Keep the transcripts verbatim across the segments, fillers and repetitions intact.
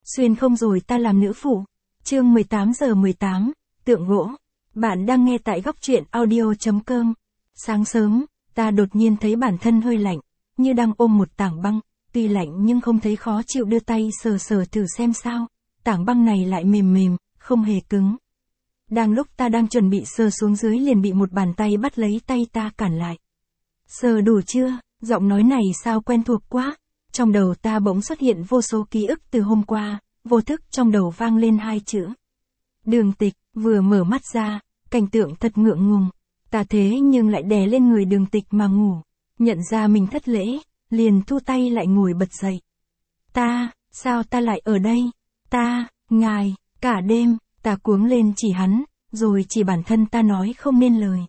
Xuyên không rồi ta làm nữ phụ. Chương mười tám giờ mười tám, tượng gỗ. Bạn đang nghe tại góc truyện audio chấm com. Sáng sớm, ta đột nhiên thấy bản thân hơi lạnh, như đang ôm một tảng băng, tuy lạnh nhưng không thấy khó chịu, đưa tay sờ sờ thử xem sao, tảng băng này lại mềm mềm, không hề cứng. Đang lúc ta đang chuẩn bị sờ xuống dưới liền bị một bàn tay bắt lấy tay ta cản lại. Sờ đủ chưa? Giọng nói này sao quen thuộc quá. Trong đầu ta bỗng xuất hiện vô số ký ức từ hôm qua, vô thức trong đầu vang lên hai chữ. Đường Tịch. Vừa mở mắt ra, cảnh tượng thật ngượng ngùng. Ta thế nhưng lại đè lên người Đường Tịch mà ngủ. Nhận ra mình thất lễ, liền thu tay lại ngồi bật dậy. Ta, sao ta lại ở đây? Ta, ngài, cả đêm, ta cuống lên chỉ hắn, rồi chỉ bản thân ta nói không nên lời.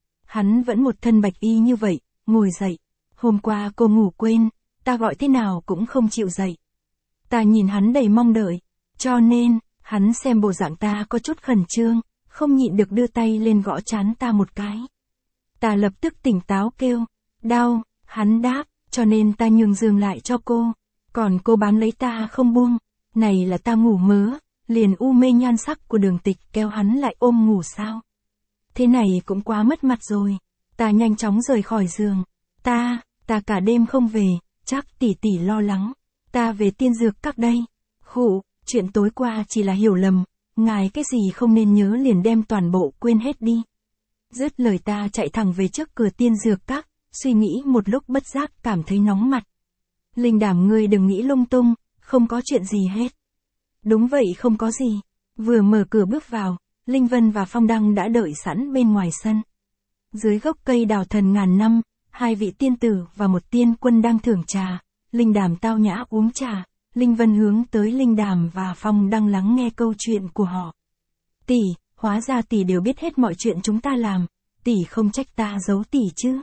Hắn vẫn một thân bạch y như vậy, ngồi dậy. Hôm qua cô ngủ quên, ta gọi thế nào cũng không chịu dậy. Ta nhìn hắn đầy mong đợi, cho nên, hắn xem bộ dạng ta có chút khẩn trương, không nhịn được đưa tay lên gõ trán ta một cái. Ta lập tức tỉnh táo kêu, đau, hắn đáp, cho nên ta nhường giường lại cho cô, còn cô bám lấy ta không buông, này là ta ngủ mớ, liền u mê nhan sắc của Đường Tịch kéo hắn lại ôm ngủ sao. Thế này cũng quá mất mặt rồi, ta nhanh chóng rời khỏi giường, ta, ta cả đêm không về, chắc tỷ tỷ lo lắng, ta về tiên dược các đây, khụ. Chuyện tối qua chỉ là hiểu lầm, ngài cái gì không nên nhớ liền đem toàn bộ quên hết đi. Dứt lời ta chạy thẳng về trước cửa tiên dược các, suy nghĩ một lúc bất giác cảm thấy nóng mặt. Linh Đàm, ngươi đừng nghĩ lung tung, không có chuyện gì hết. Đúng vậy, không có gì. Vừa mở cửa bước vào, Linh Vân và Phong Đăng đã đợi sẵn bên ngoài sân. Dưới gốc cây đào thần ngàn năm, hai vị tiên tử và một tiên quân đang thưởng trà. Linh Đàm tao nhã uống trà. Linh Vân hướng tới Linh Đàm và Phong Đăng lắng nghe câu chuyện của họ. Tỷ, hóa ra tỷ đều biết hết mọi chuyện chúng ta làm, tỷ không trách ta giấu tỷ chứ?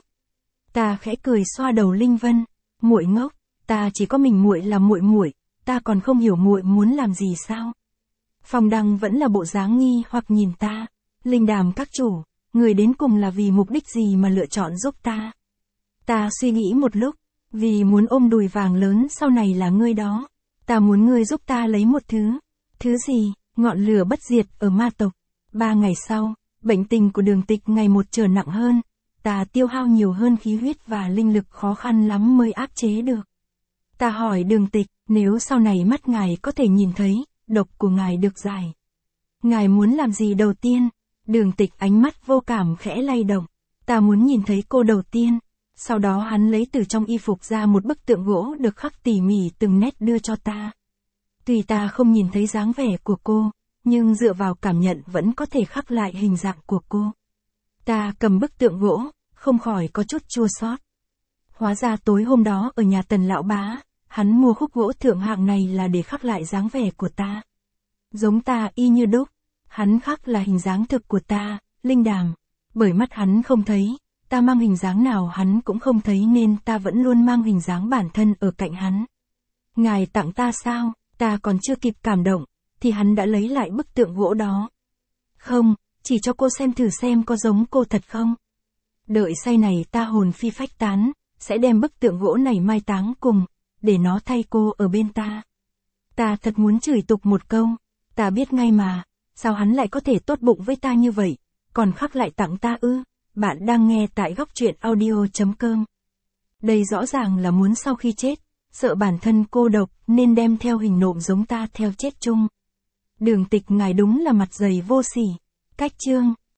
Ta khẽ cười xoa đầu Linh Vân, muội ngốc, ta chỉ có mình muội là muội muội, ta còn không hiểu muội muốn làm gì sao? Phong Đăng vẫn là bộ dáng nghi hoặc nhìn ta. Linh Đàm các chủ, người đến cùng là vì mục đích gì mà lựa chọn giúp ta? Ta suy nghĩ một lúc, vì muốn ôm đùi vàng lớn sau này là ngươi đó. Ta muốn ngươi giúp ta lấy một thứ. Thứ gì? Ngọn lửa bất diệt ở ma tộc. Ba ngày sau, bệnh tình của Đường Tịch ngày một trở nặng hơn. Ta tiêu hao nhiều hơn khí huyết và linh lực, khó khăn lắm mới áp chế được. Ta hỏi Đường Tịch, nếu sau này mắt ngài có thể nhìn thấy, độc của ngài được giải, ngài muốn làm gì đầu tiên? Đường Tịch ánh mắt vô cảm khẽ lay động. Ta muốn nhìn thấy cô đầu tiên. Sau đó hắn lấy từ trong y phục ra một bức tượng gỗ được khắc tỉ mỉ từng nét đưa cho ta. Tuy ta không nhìn thấy dáng vẻ của cô, nhưng dựa vào cảm nhận vẫn có thể khắc lại hình dạng của cô. Ta cầm bức tượng gỗ, không khỏi có chút chua xót. Hóa ra tối hôm đó ở nhà Tần lão bá, hắn mua khúc gỗ thượng hạng này là để khắc lại dáng vẻ của ta. Giống ta y như đúc, hắn khắc là hình dáng thực của ta, Linh Đàm. Bởi mắt hắn không thấy, ta mang hình dáng nào hắn cũng không thấy nên ta vẫn luôn mang hình dáng bản thân ở cạnh hắn. Ngài tặng ta sao? Ta còn chưa kịp cảm động, thì hắn đã lấy lại bức tượng gỗ đó. Không, chỉ cho cô xem thử xem có giống cô thật không. Đợi say này ta hồn phi phách tán, sẽ đem bức tượng gỗ này mai táng cùng, để nó thay cô ở bên ta. Ta thật muốn chửi tục một câu, ta biết ngay mà, sao hắn lại có thể tốt bụng với ta như vậy, còn khắc lại tặng ta ư? Bạn đang nghe tại góc truyện audio chấm com. Đây rõ ràng là muốn sau khi chết, sợ bản thân cô độc nên đem theo hình nộm giống ta theo chết chung. Đường Tịch, ngài đúng là mặt dày vô sỉ. Cách chương.